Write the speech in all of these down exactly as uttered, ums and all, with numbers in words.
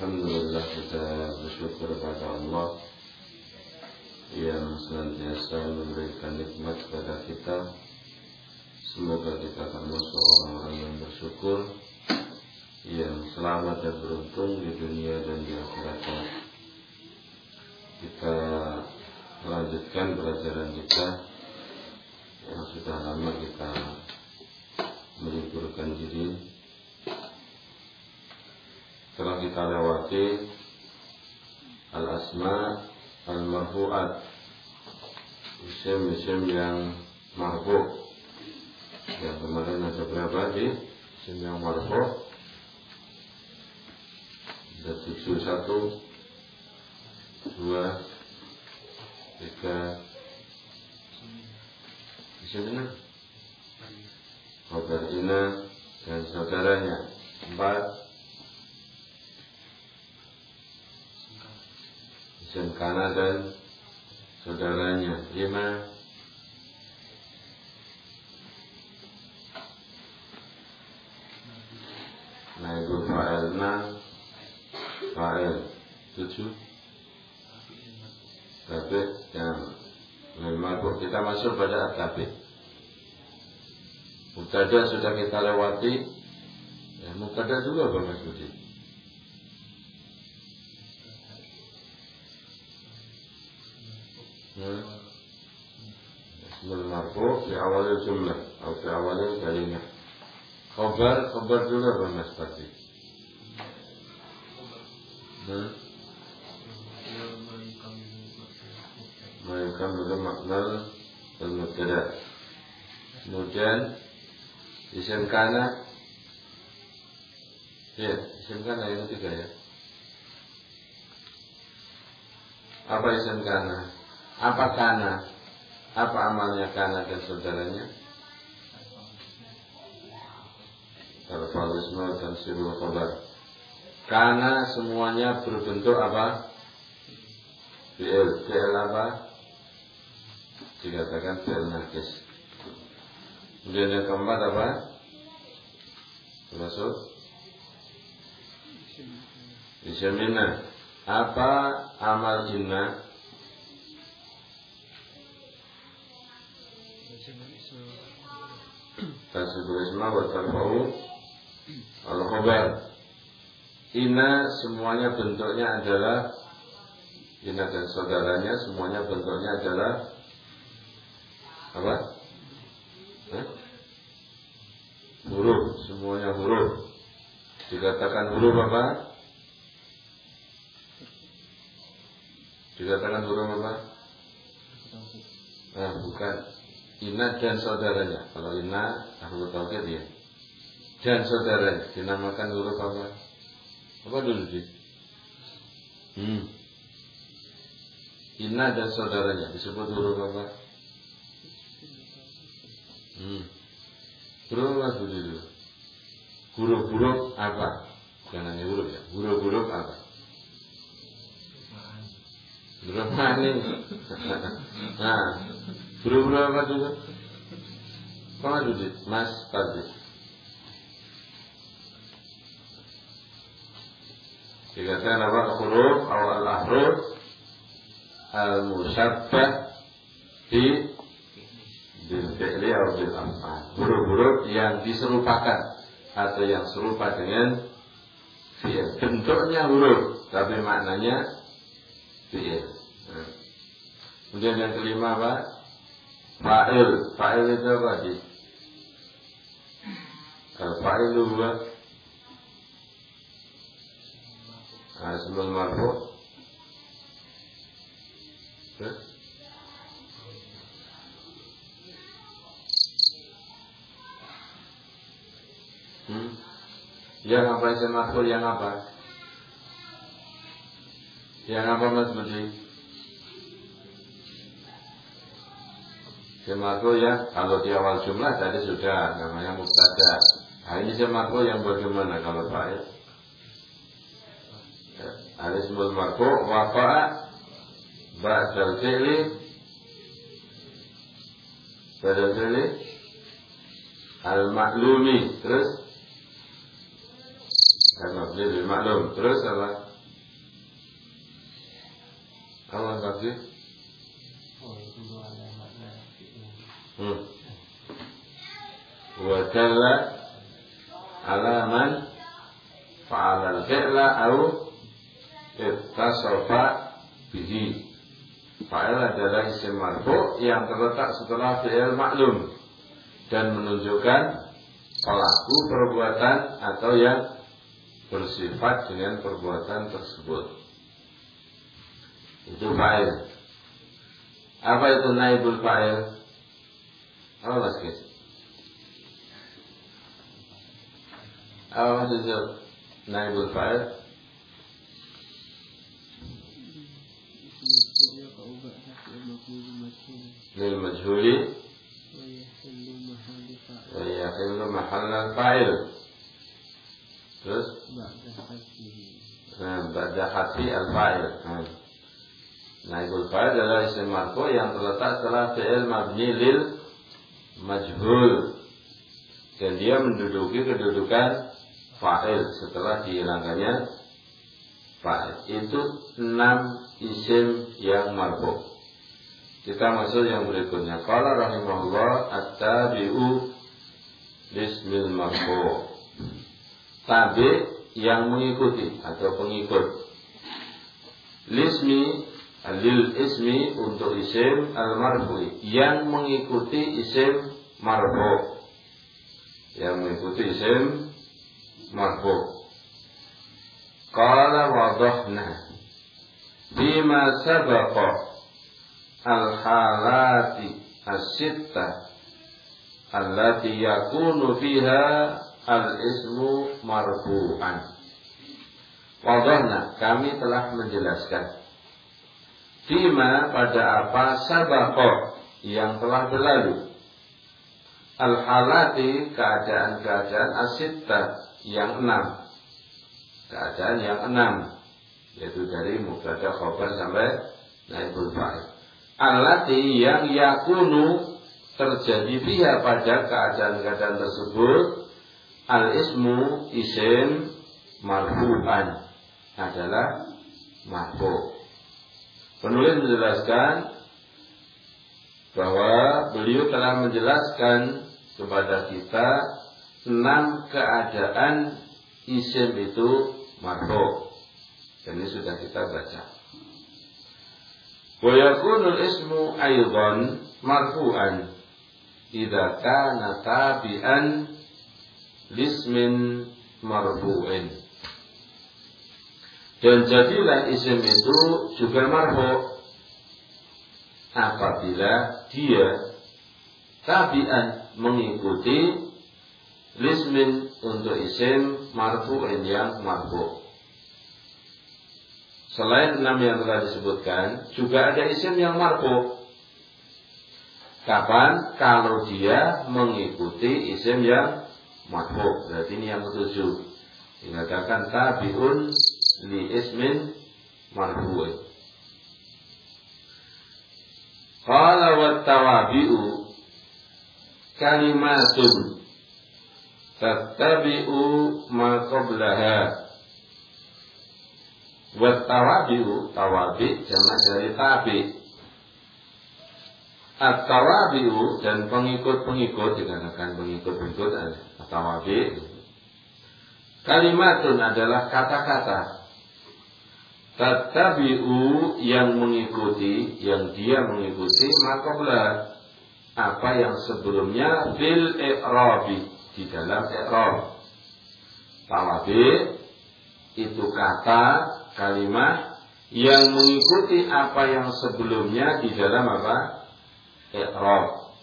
Alhamdulillah, kita bersyukur kepada Allah yang senantiasa memberikan nikmat kepada kita. Semoga kita termasuk orang-orang yang bersyukur, yang selamat dan beruntung di dunia dan di akhirat. Kita melanjutkan pelajaran kita yang sudah lama kita meliburkan diri. Setelah kita lewati al-asma al-marfu'at, isim-isim yang marfu'. Yang kemarin ada berapa di isim yang marfu'? Ada tujuh, satu, dua, tiga, isim ini, khabar ina dan saudaranya. Empat, isim kana dan saudaranya. Lima, naibul fa'il. Enam, fa'il. Tujuh, tapi yang lima, kita masuk pada at-tabi. Mubtada sudah kita lewati. Ya, mubtada juga Bang Mas Budi. Ismul marfu fi awalil jumlah atau fi awalil kalimah. Khabar, khabar dulu Bang Mas Budi. Hmm? Mayukam dulu maknal al-mubtada. Kemudian isim kana. Ya, isim kana yang ketiga ya. Apa isim kana? Apa kana? Apa amalnya kana dan saudaranya? Al-fa'al ismu dan sibul khabar. Kana semuanya berbentuk apa? Fi'il. Fi'il apa? Dikatakan fi'il naqis. Kemudian yang keempat apa? Termasuk isim inna. Apa amal inna? Tasbih isma wa tarfa'u al-khabar. Inna semuanya bentuknya adalah, inna dan saudaranya semuanya bentuknya adalah apa? Hah? Huruf, semuanya huruf. Dikatakan huruf apa? Dikatakan huruf apa? Nah, bukan. Inna dan saudaranya. Kalau inna, aku tahu ya. Dan saudaranya dinamakan huruf apa? Apa dulu sih? Hmm. Inna dan saudaranya disebut huruf apa? Hmm. Huruf apa dulu? Huruf-huruf apa? Jangan hanya huruf ya. Huruf-huruf apa? Huruf mana? Nah, huruf-huruf apa dulu? Kau dulu, Mas Pardi. Dikatakan apa? Huruf atau al-ahruf al-musyabbah di bil fi'li atau bil af'al. Huruf-huruf yang diserupakan atau yang serupa dengan fi'il. Bentuknya huruf, tapi maknanya fi'il. Nah. Kemudian yang kelima apa? Fa'il. Fa'il itu apa sih? Al-fa'il itu buat asmul marfu'. Hmm? Yang apa isim marfu'? Yang apa? Yang apa Mas Budi? Isim marfu' ya, kalau di awal jumlah tadi sudah namanya mubtada. Nah, ini isim marfu' yang bagaimana kalau fa'il? Al-ismul marfu' waqa'a ba'dal fi'li ba'dal fi'li al-ma'lumi. Terus al-mabni bil ma'lum. Terus apa? sih? Oh, itu ada makna. Hmm. Wa dalla ala man fa'ala al-fi'la au ittasafa bihi. Fa'il adalah isim marfu yang terletak setelah fi'il maklum dan menunjukkan pelaku perbuatan atau yang bersifat dengan perbuatan tersebut. Itu fa'il. Apa itu naibul fa'il? Apa mas guys? Apa maksudnya naibul fa'il? Lil majhuli wa yahillu mahalla fa'il. Terus nah, ba'da hadfi al-fa'il. Nah, naibul fa'il adalah isim marfu yang terletak setelah fi'il mabni lil majhul dan dia menduduki kedudukan fa'il setelah dihilangkannya fa'il. Itu enam isim yang marfu. Kita masuk yang berikutnya. Qala rahimahullah at-tabi'u lismil marfu. Tabi yang mengikuti atau pengikut. Lismi lil ismi untuk isim al-marfu'i yang mengikuti isim marfu. Yang mengikuti isim marfu. Qala wadahna bima sabaqa al-halati as-sittah allati yakunu fiha al-ismu marfu'an. Wadahna, kami telah menjelaskan bima pada apa sabaqa yang telah berlalu, al-halati keadaan-keadaan as-sittah yang enam, keadaan yang enam, yaitu dari mubtada khabar sampai naibul fa'il. Allati yang yakunu terjadi fiha pada keadaan-keadaan tersebut al-ismu isim marfu'an adalah marfu'. Penulis menjelaskan bahwa beliau telah menjelaskan kepada kita enam keadaan isim itu marfu'. Dan ini sudah kita baca. Wa yakunul ismu aidan marfu'an idza kana tabi'an lismin marfu'in. Dan jadilah isim itu juga marfu' apabila dia tabi'an mengikuti lismin untuk isim marfu'in yang marfu'. Selain enam yang telah disebutkan, juga ada isim yang marfu'. Kapan? Kalau dia mengikuti isim yang marfu'. Berarti ini yang ketujuh. Dikatakan tabi'un li ismin marfu'in. Qala wat tawabi'u kalimatun tattabi'u ma qablaha. Wat tawabi'u, tawabi' jamak dari tabi'. At-tawabi'u dan pengikut-pengikut, dikatakan pengikut-pengikut at-tawabi'. Kalimatun adalah kata-kata. Tattabi'u yang mengikuti, yang dia mengikuti maqabla apa yang sebelumnya bil i'rabi, di dalam i'rab. Tawabi' itu kata kalimat yang mengikuti apa yang sebelumnya di dalam apa? I'rab.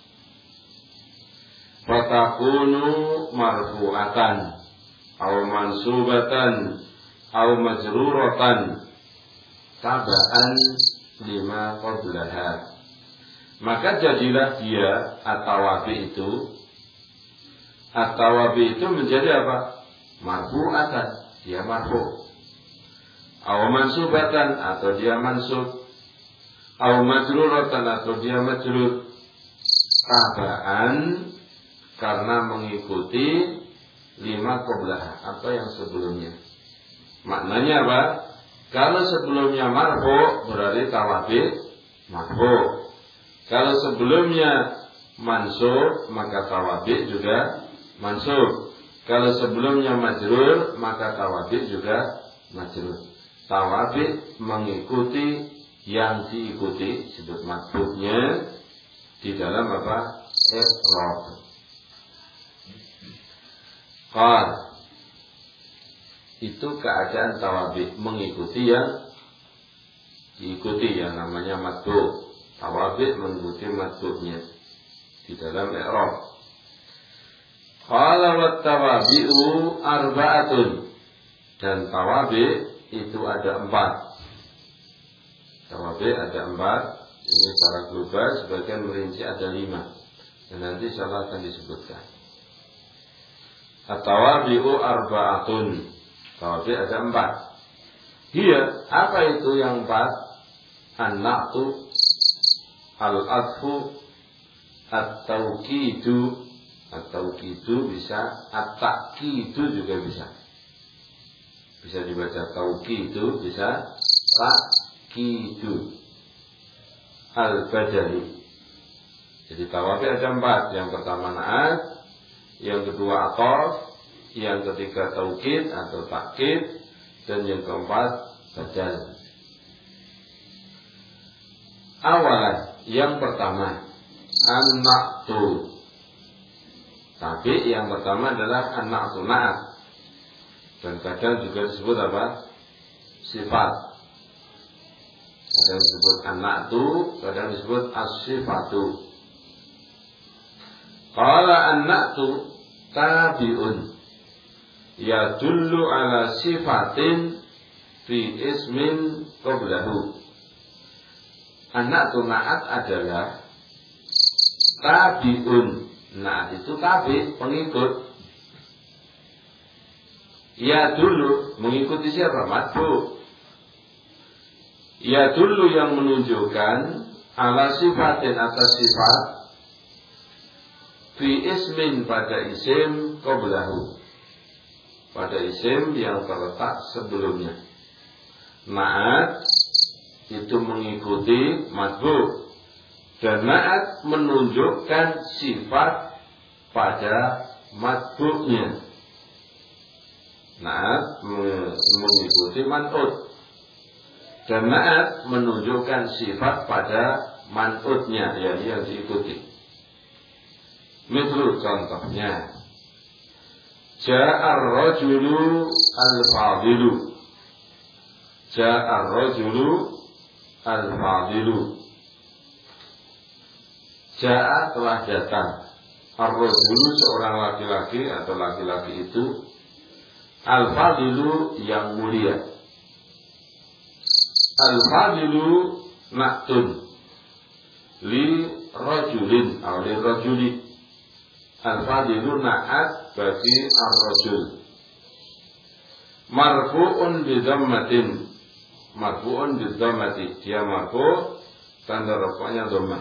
Fatakunu marfu'atan aw mansubatan aw majruratan tabaan lima qablaha. Maka jadilah dia at-tawabi itu at-tawabi itu menjadi apa? Marfu'atan, dia marfu'. Aw mansubatan atau dia mansub, aw majruratan atau dia majrur, tabaan karena mengikuti lima qablaha, apa yang sebelumnya. Maknanya apa? Kalau sebelumnya marfu' berarti tawabi marfu'. Kalau sebelumnya mansub maka tawabi juga mansub. Kalau sebelumnya majrur maka tawabi juga majrur. Tawabi mengikuti yang diikuti, disebut matbu'nya di dalam apa? I'rab. Qal, itu keadaan tawabi mengikuti yang diikuti, yang namanya matbu'. Tawabi mengikuti matbu'nya di dalam i'rab. Qala wat tawabi'u arba'atun, dan tawabi itu ada empat. Tawabi ada empat. Ini secara global, sebagian merinci ada lima. Dan nanti insyaallah akan disebutkan. At-tawabi'u arba'atun. Tawabi ada empat. Hiya, apa itu yang empat? An-na'tu, al-adfu, at-tauqidu. At-tauqidu bisa, at-taqidu juga bisa. Bisa dibaca tauqidu, bisa taqidu. Al-badali. Jadi tawabi ada empat. Yang pertama na'at, yang kedua atof, yang ketiga taukid atau takkid, dan yang keempat badal. Awalan, yang pertama an-na'tu. Tapi yang pertama adalah an-na'tu, na'at. Dan kadang juga disebut apa? Sifat. Kadang disebut an-na'tu, kadang disebut as-sifatu. Qala an-na'tu tabi'un yadullu ala sifatin fi ismin qablahu. An-na'tu, na'at adalah tabi'un. Na'at itu tabi, pengikut. Ya dulu mengikuti siapa? Matbu'. Ya dulu yang menunjukkan ala sifatin atas sifat fi ismin pada isim qablahu, pada isim yang terletak sebelumnya. Na'at itu mengikuti matbu', dan na'at menunjukkan sifat pada matbu'nya. Na'at mengikuti man'ut, dan na'at menunjukkan sifat pada man'utnya, yang, yang diikuti. Misal contohnya, Ja'ar rajulu al-fadilu. Ja'ar rajulu al-fadilu. Ja'a telah datang. Ar-rajulu seorang laki-laki atau laki-laki itu, al-fadilu yang mulia. Al-fadilu na'tun li rajulin atau li rajuli. Al-fadilu na'at bagi ar-rajul. Marfu'un bi dhammatin. Marfu'un bi dhammati. Dia marfu', tanda rafa'nya dhammah.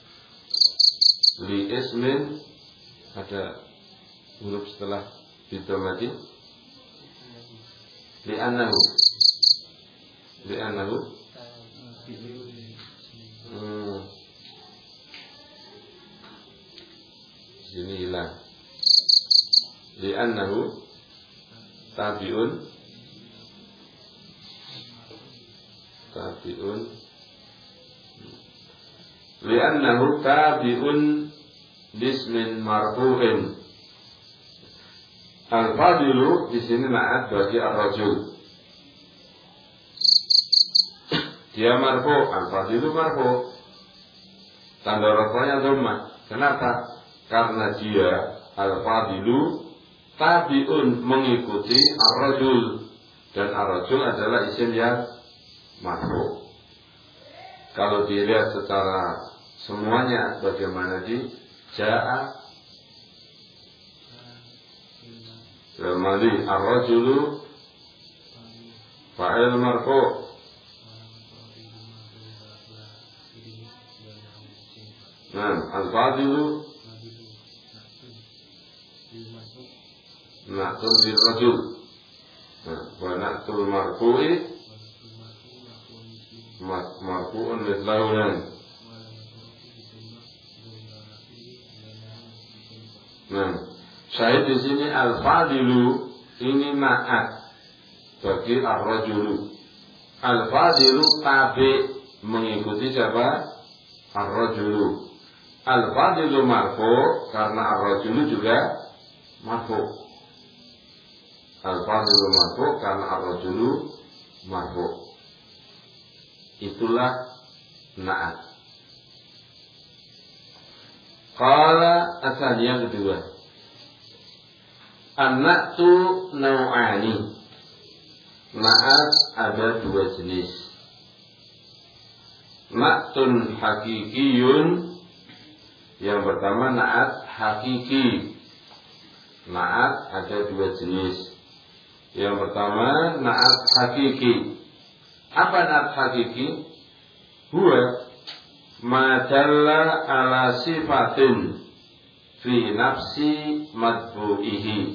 Li ismin, ada huruf setelah bi dhammati. Li annahu. Li annahu. Hmm. Sini hilang. Li annahu tabi'un. Tabi'un. Li annahu tabi'un bismin marfu'in. Al-fadilu di sini na'at bagi ar-rajul. Dia marfu, al-fadilu marfu. Tanda rafa'nya dhammah. Kenapa? Karena dia al-fadilu tabi'un mengikuti ar-rajul, dan ar-rajul adalah isim yang marfu. Kalau dilihat secara semuanya bagaimana di ja'a Al-Madi ar-rajulu fa'il marfu'. Nah, al-fadilu na'tul bil-rajul. Nah, wa na'tul marfu'i marfu'un mithlahun. Nah, syahid di sini al-fadilu ini na'at bagi ar-rajulu. Al-fadilu tabi mengikuti siapa? Ar-rajulu. Al-fadilu marfu karena ar-rajulu juga marfu. Al-fadilu marfu karena ar-rajulu marfu. Itulah na'at. Qala asal yang kedua. An-na'tu naw'ani. Na'at ada dua jenis. Na'tun hakikiyun. Yang pertama na'at hakiki. Na'at ada dua jenis. Yang pertama na'at hakiki. Apa na'at hakiki? Huwa ma dalla ala sifatin fi nafsi matbu'ihi.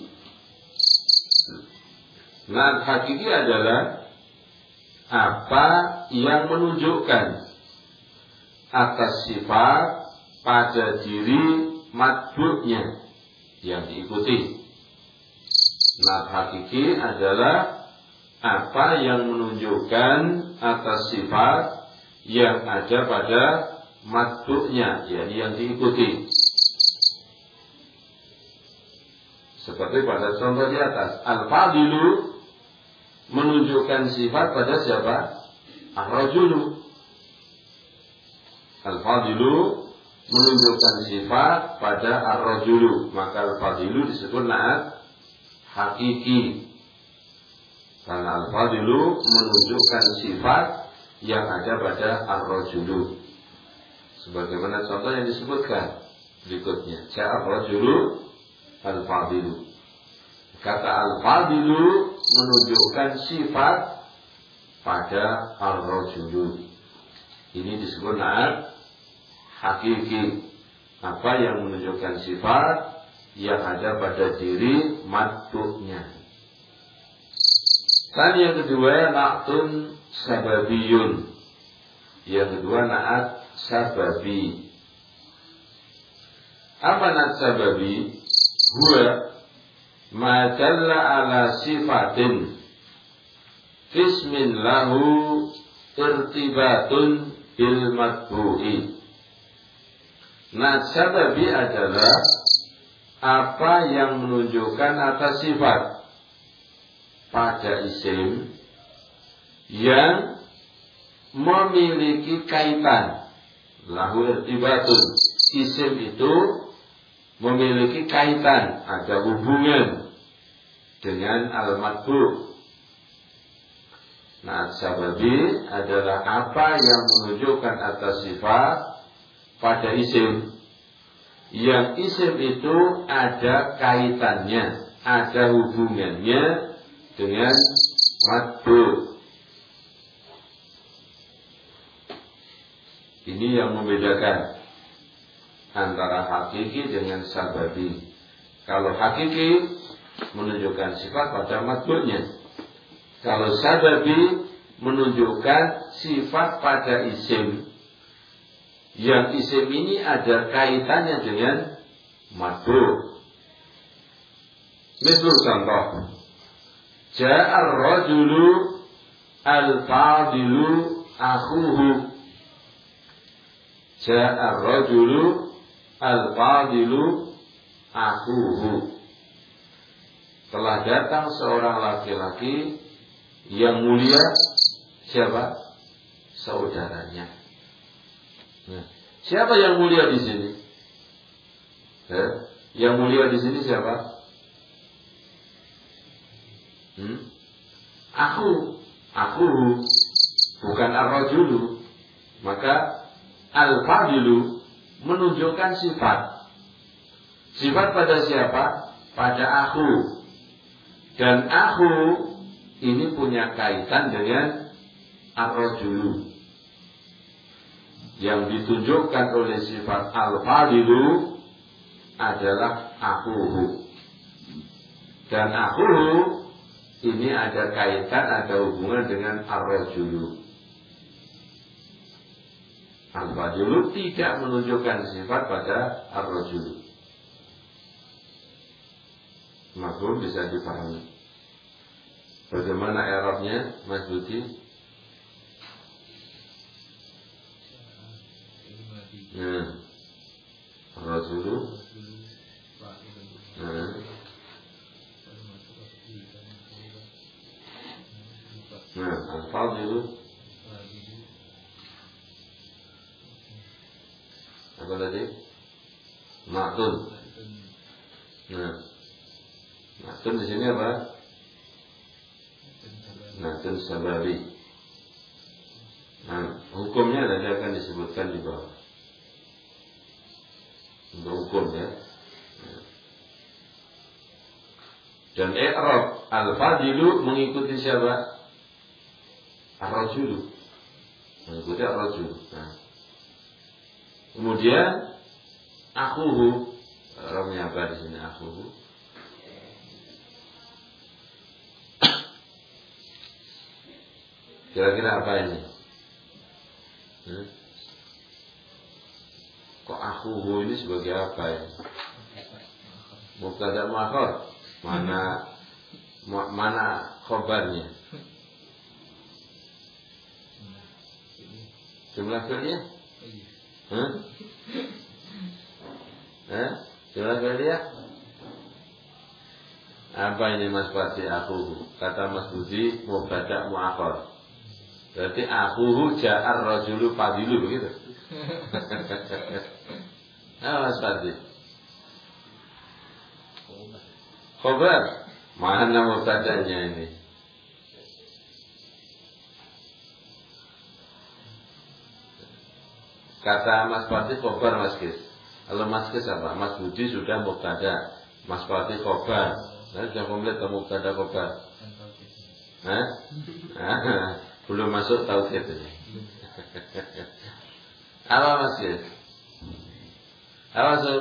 Na'at hakiki adalah apa yang menunjukkan atas sifat pada diri matbu'nya yang diikuti. Na'at hakiki adalah apa yang menunjukkan atas sifat yang ada pada matbu'nya, yakni yang diikuti. Seperti pada contoh di atas, al-fadilu menunjukkan sifat pada siapa? Ar-rajulu. Al-fadilu menunjukkan sifat pada ar-rajulu, maka al-fadilu disebut na'at hakiki. Karena al-fadilu menunjukkan sifat yang ada pada ar-rajulu. Sebagaimana contoh yang disebutkan berikutnya. Ja'a ar-rajulu al-fadilu. Kata al-fadilu menunjukkan sifat pada ar-rajulu. Ini disebut na'at hakiki. Apa yang menunjukkan sifat yang ada pada diri matbu'nya. Dan yang kedua na'tun sababiyun. Yang kedua na'at sababi. Apa na'at sababi? Huwa ma dalla ala sifatin fismin lahu irtibatun bil matbu'i. Na'at sababi adalah apa yang menunjukkan atas sifat pada isim yang memiliki kaitan. Lahu irtibatun. Isim itu memiliki kaitan, ada hubungan dengan al-matbu'. Nah, sababi adalah apa yang menunjukkan atas sifat pada isim. Yang isim itu ada kaitannya, ada hubungannya dengan matbu'. Ini yang membedakan antara hakiki dengan sababi. Kalau hakiki menunjukkan sifat pada matbu'nya. Kalau sababi menunjukkan sifat pada isim. Yang isim ini ada kaitannya dengan matbu'. Misal contoh. Ja'ar rajulu al-fadilu akhuhu. Ja'ar rajulu al-fadilu akhuhu. Telah datang seorang laki-laki yang mulia. Siapa? Saudaranya. Nah, siapa yang mulia di sini? Eh, yang mulia di sini siapa? Hmm? Aku, aku bukan ar-rajulu. Maka al-fadilu menunjukkan sifat. Sifat pada siapa? Pada aku. Dan aku ini punya kaitan dengan ar-rajulu. Yang ditunjukkan oleh sifat al-fadilu adalah akuhu. Dan akuhu ini ada kaitan, ada hubungan dengan ar-rajulu. Al-fadilu tidak menunjukkan sifat pada ar-rajulu. Mafhum, bisa dipahami. Bagaimana i'rabnya, Mas Budi? Nah, ar-rajulu. Nah, nah, al-fadilu. Apa tadi? Ma'tun. Nah, ma'tun di sini apa? Ma'tun sababi. Nah, hukumnya nanti akan disebutkan di bawah. Untuk hukum ya. Dan i'rab al-fadilu mengikuti siapa? Ar-rajulu. Mengikuti ar-rajulu. Nah. Kemudian akhuhu, romnya apa di sini akhuhu? Kira-kira apa ini? Hmm? Kok akhuhu ini sebagai apa ya? Mubtada muakhar. Mana mana khobarnya? Jumlah fi'liyah? Hah? Hah? Jumlah fi'liyah? Apa ini Mas Fati akhuhu? Kata Mas Budi mubtada muakhar. Berarti akhuhu ja'ar rajulu fadilu begitu. Nah, Mas Fati. Khobar. Mana mubtadanya ini? Kata Mas Fati khobar Mas Kis. Kalau Mas Kis apa? Mas Budi sudah mubtada. Mas Fati khobar. Nah, sudah komplit ke mubtada khobar. Hah? Belum masuk tauhid ini. Apa Mas Kis? Apa masuk?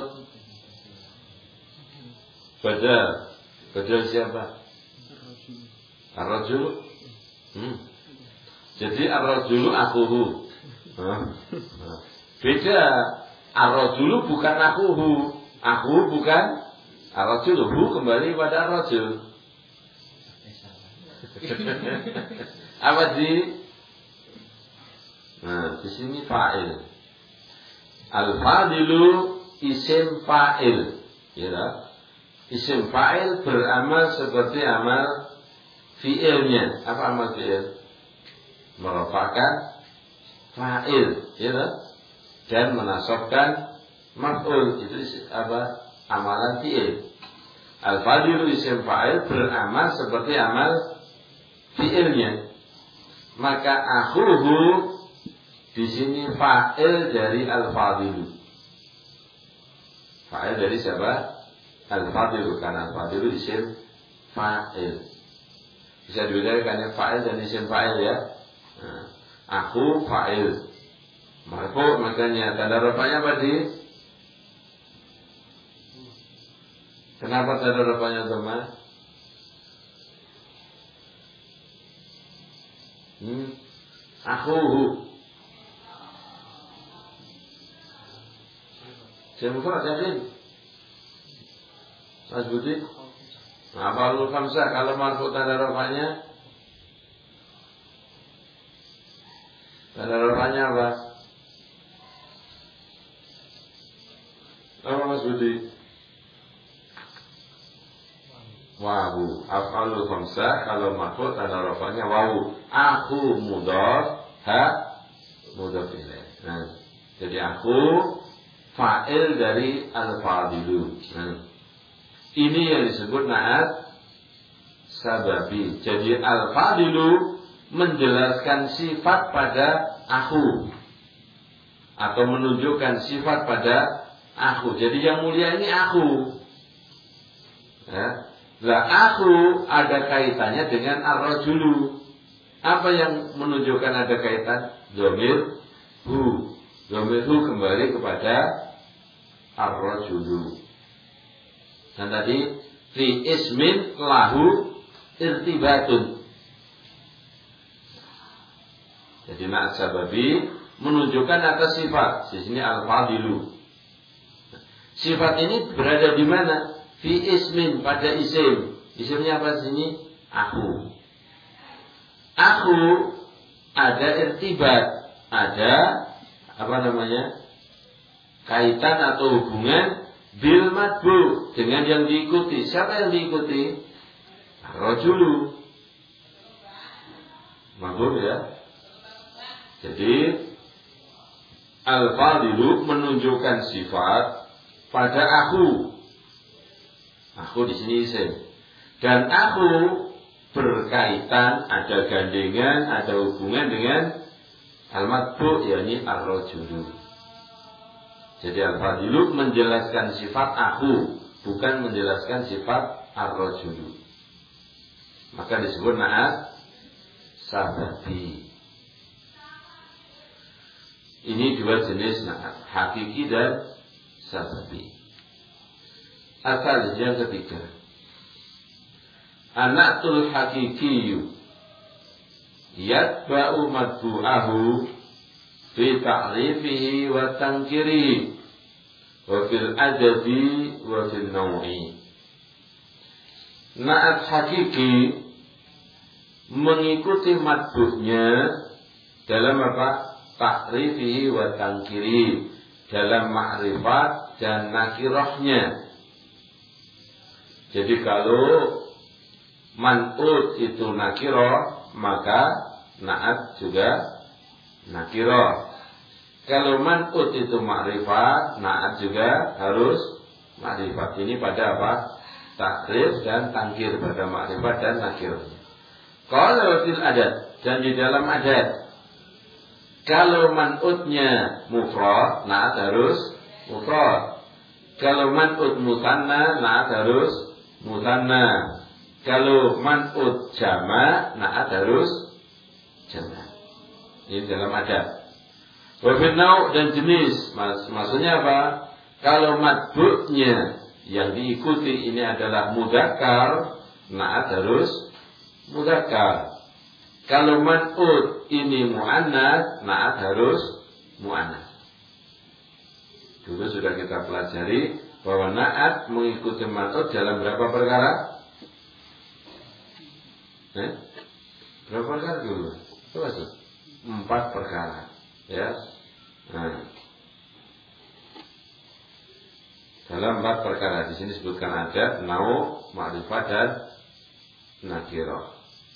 Badal. Badal siapa? Ar-rajulu. Hmm. Jadi ar-rajulu akhuhu. Beda. Ar-rajulu bukan akhuhu. Akhuhu bukan ar-rajulu. Hu kembali pada ar-rajul. Apa di? Nah, di sini fa'il. Al-fadilu isim fa'il. Ya. Isim fa'il beramal seperti amal fi'ilnya. Apa amal fi'il? Merofakkan fa'il, ya, dan menasabkan maf'ul. Itu apa? Amalan fi'il. Al-fadilu isim fa'il beramal seperti amal fi'ilnya. Maka akhuhu di sini fa'il dari al-fadilu. Fa'il dari siapa? Al-fadilu, karena al-fadilu isim fa'il. Bisa dibedakan ya fa'il dan isim fa'il ya. Nah, aku fa'il. Marfu, makanya tanda rafanya apa di? Kenapa tanda rafanya dhamma? Hmm. Akhuhu. Siapa mufrad yakin? Mas Budi? Af'alul khamsah kalau marfu tanda rafanya? Tanda rafanya apa? Apa Mas Budi? Wawu. Af'alul khamsah kalau marfu tanda rafanya wawu. Aku mudhaf, ha mudhaf ilaih. Nah, jadi aku fa'il dari al-fadilu. Nah, ini yang disebut na'at sababi. Jadi al-fadilu menjelaskan sifat pada aku atau menunjukkan sifat pada aku. Jadi yang mulia ini aku. Ya. Lah aku ada kaitannya dengan ar-rajulu. Apa yang menunjukkan ada kaitan? Dhamir hu. Dhamir hu kembali kepada ar-rajulu. Dan tadi fi ismin lahu irtibatun. Jadi na'at sababi menunjukkan atas sifat. Di sini al-fadilu. Sifat ini berada di mana? Fi ismin, pada isim. Isimnya apa di sini? Aku. Aku ada irtibat, ada apa namanya? Kaitan atau hubungan bil matbu, dengan yang diikuti. Siapa yang diikuti? Rajulu. Mabur ya. Jadi al-fadilu menunjukkan sifat pada aku. Aku di sini isim. Dan aku berkaitan, ada gandengan, ada hubungan dengan al-matbu, yakni ar-rajulu. Jadi al-fadilu menjelaskan sifat aku, bukan menjelaskan sifat ar-rajulu. Maka disebut na'at sababi. Ini dua jenis na'at, hakiki dan sababi. Asal yang ketiga, anatul hakikiyu yatba'u matbu'ahu fi ta'rifihi wa tankirihi wa fil adabi wa fil naw'i. Na'at hakiki mengikuti matbu'nya dalam apa? Ta'rifihi wa tankirihi, dalam ma'rifat dan nakirahnya. Jadi kalau man'ut itu nakirah, maka na'at juga nakirah. Kalau man'ut itu ma'rifat, na'at juga harus ma'rifat. Ini pada apa? Takrif dan tangkir, pada ma'rifat dan nakirah. Kalau fil adat, dan di dalam adat, kalau man'utnya mufrad, na'at harus mufrad. Kalau man'ut musanna, na'at harus musanna. Kalau man'ut jama', na'at harus jama'. Ini dalam adat. Wafil nau' dan jenis. Mas, maksudnya apa? Kalau matbu'nya yang diikuti ini adalah mudzakkar, na'at harus mudzakkar. Kalau man'ut ini mu'annas, na'at harus mu'annas. Dulu sudah kita pelajari bahwa na'at mengikuti man'ut dalam berapa perkara? Eh? Berapa perkara dulu? Coba sih. Empat perkara. Ya. Nah. Dalam empat perkara di sini disebutkan adat, nau, ma'rifat dan nakirah.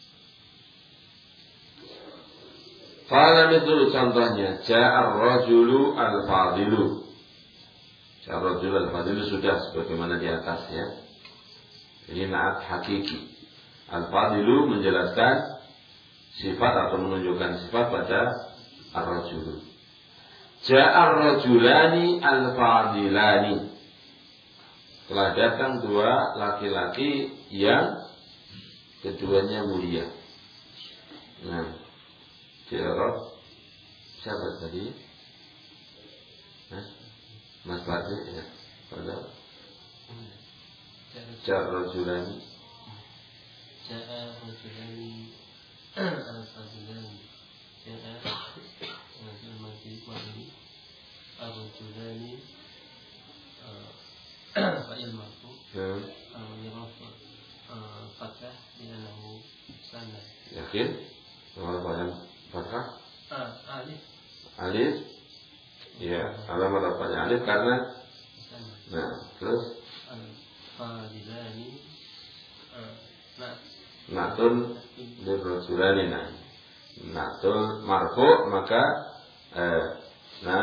Fa'lam itu contohnya, ja'ar rajulu al-fadilu. Ja'ar rajulu al-fadilu sudah sebagaimana di atas ya. Ini na'at hakiki. Al-fadilu menjelaskan sifat atau menunjukkan sifat pada ar-rajulu. Ja'ar rajulani al-fadilani. Telah datang dua laki-laki yang keduanya mulia. Nah, Ja'ar siapa tadi? Hah? Mas Fadil ya. Pada Ja'ar rajulani. Ja'ar rajulani al-fadilani. Ja'ar rajulani al-rajulani fa'il marfu al-mirafa fathah li'annahu sana. Yakin? Nomor apa? Fathah? Ah, alif. Alif? Ya, alamat apanya alif karena sana. Nah, terus al-fadilani nah Natun lirrajulani. Nah, natun marfu maka eh, nah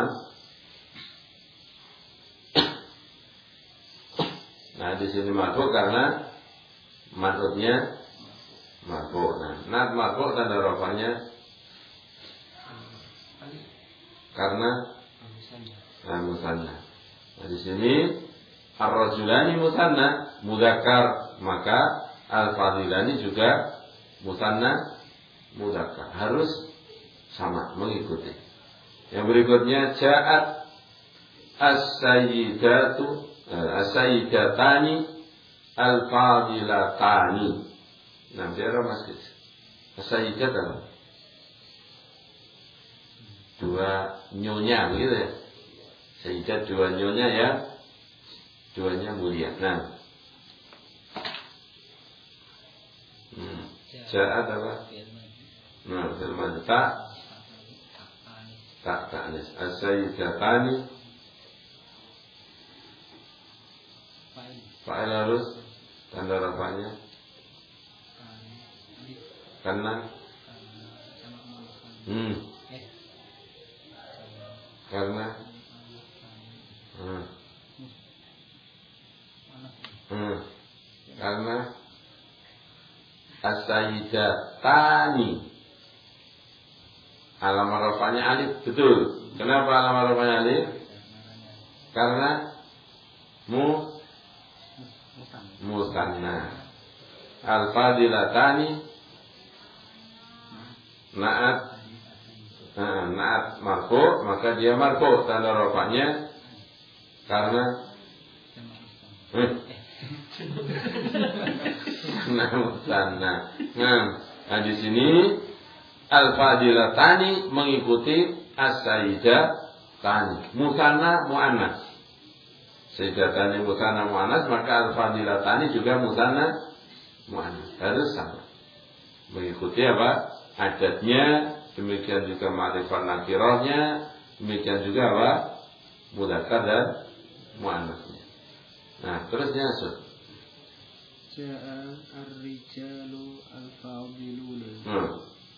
Nah di sini marfu karena matutnya marfu. Nah, nat marfu tanda rafanya karena nah, musanna. Nah di sini ar-rajulani musanna mudzakkar, maka al-fadilani juga musanna mudzakkar, harus sama mengikuti. Yang berikutnya ja'at as-sayyidatu as-sayyidatani al-fadilatani. Nah, biar masjid. As-sayyidat apa? dua nyonya begitu ya. Sayyidah dua nyonya ya, duanya mulia. Nah, hmm. Ja'at apa? Nah, firman tak tak ta'nis. As-sayyidatani fa'il harus tanda rafanya karena hmm karena hmm. Hmm. karena as-sayyidatani alamar rafanya alif, betul. Kenapa alamar rafanya alif? Karena mu musanna. Al-fadilatani naat nah, naat marfu, maka dia marfu tanda rafanya karena hmm. nah musanna. Nah, nah di sini al-fadilatani mengikuti as-sayyidatani. Musanna muannas. Sayyidatani musanna muannas, maka al-fadilatani juga musanna muannas. Harus sama. Mengikuti apa? Adatnya, demikian juga ma'rifat nakirahnya, demikian juga apa? Mudzakkar dan muannasnya. Nah, terusnya Sur. Ja'a ar-rijalu al-fadiluna. Hmm.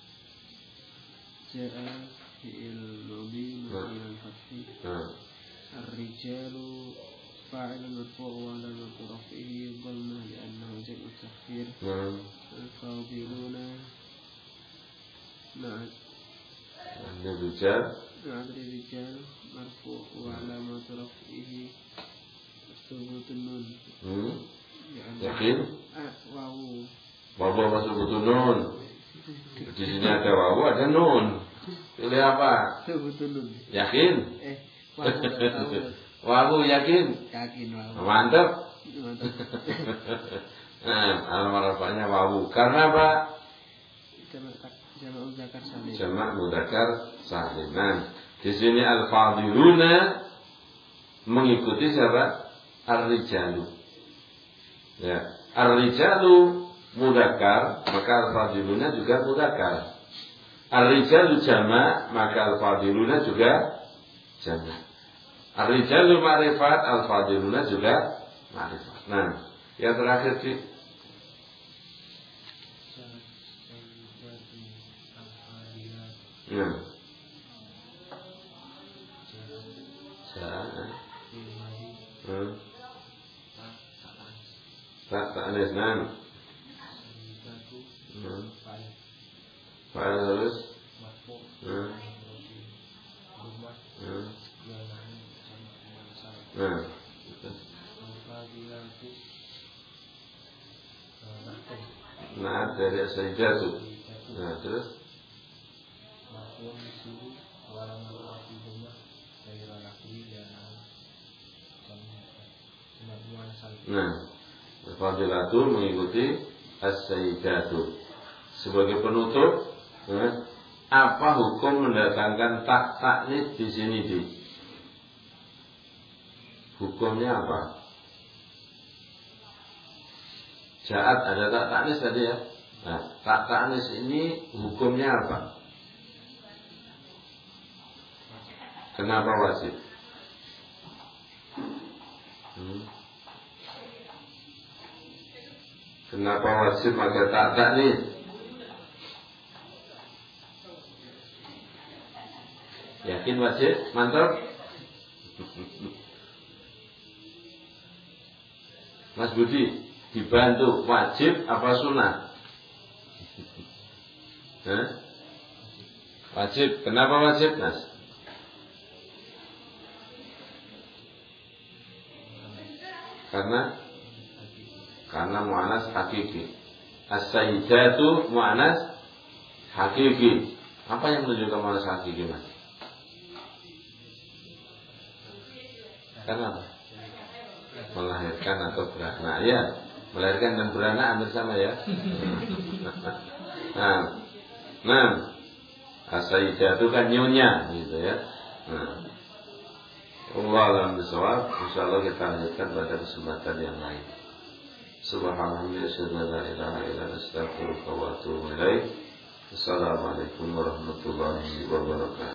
Ja'a fi'il mudhi mabni al-fathi. Ar-rijalu fa'ilun marfu' wa alamatu raf'ihi dhamma li'annahu jam'u takhir. Al-fadiluna na'at Ar-rijal na'at ar-rijal marfu' wa alamatu raf'ihi thubutun nun. Hmm. Yakin? Ah, wawu. Wawu masuk betul nun. Di sini ada wawu, ada nun. Pilih apa? Thubutun nun. Yakin? Eh, wawu. Wawu yakin? Yakin wawu. Mantap. Mantap. Nah, alamar rafanya wawu. Karena apa? Jamak mudzakkar salim. Jamak mudzakkar salim. Nah, di sini al-fadiluna mengikuti siapa? Ar-rijalu. Ya, ar-rijalu mudzakkar, maka al-fadiluna juga mudzakkar. Ar-rijalu jamak, maka al-fadiluna juga jamak. Ar-rijalu ma'rifat, al-fadiluna juga ma'rifat. Nah, yang terakhir sih. Nah. Sa. Hmm. Tak tak anis nan. Hmm. Fa'il harus. Hmm. Hmm. Nah. Nah, dari sayyidatu. Nah, terus nah, fadilatu mengikuti as-sayyidatu. Sebagai penutup, eh, apa hukum mendatangkan tak taknis di sini di? Hukumnya apa? Ja'at ada tak taknis tadi ya. Nah, tak taknis ini hukumnya apa? Kenapa wajib? Hmm. Kenapa wajib maka tak taknis? Yakin wajib? Mantap. Mas Budi, dibantu wajib apa sunnah? Hah? Wajib. Kenapa wajib, Mas? Karena karena mu'anas hakiki. As-sayyidatu mu'anas hakiki. Apa yang menunjukkan mu'anas hakiki, Mas? Karena apa? Melahirkan atau beranak. Ya, melahirkan dan beranak hampir sama ya. Nah, nah, As-sayyidah itu kan nyonya gitu ya. Nah, Allah alam bisawab. Insyaallah kita lanjutkan pada kesempatan yang lain. Subhanallah, la ilaha illa anta, astaghfiruka wa atubu ilaik. Assalamualaikum warahmatullahi wabarakatuh.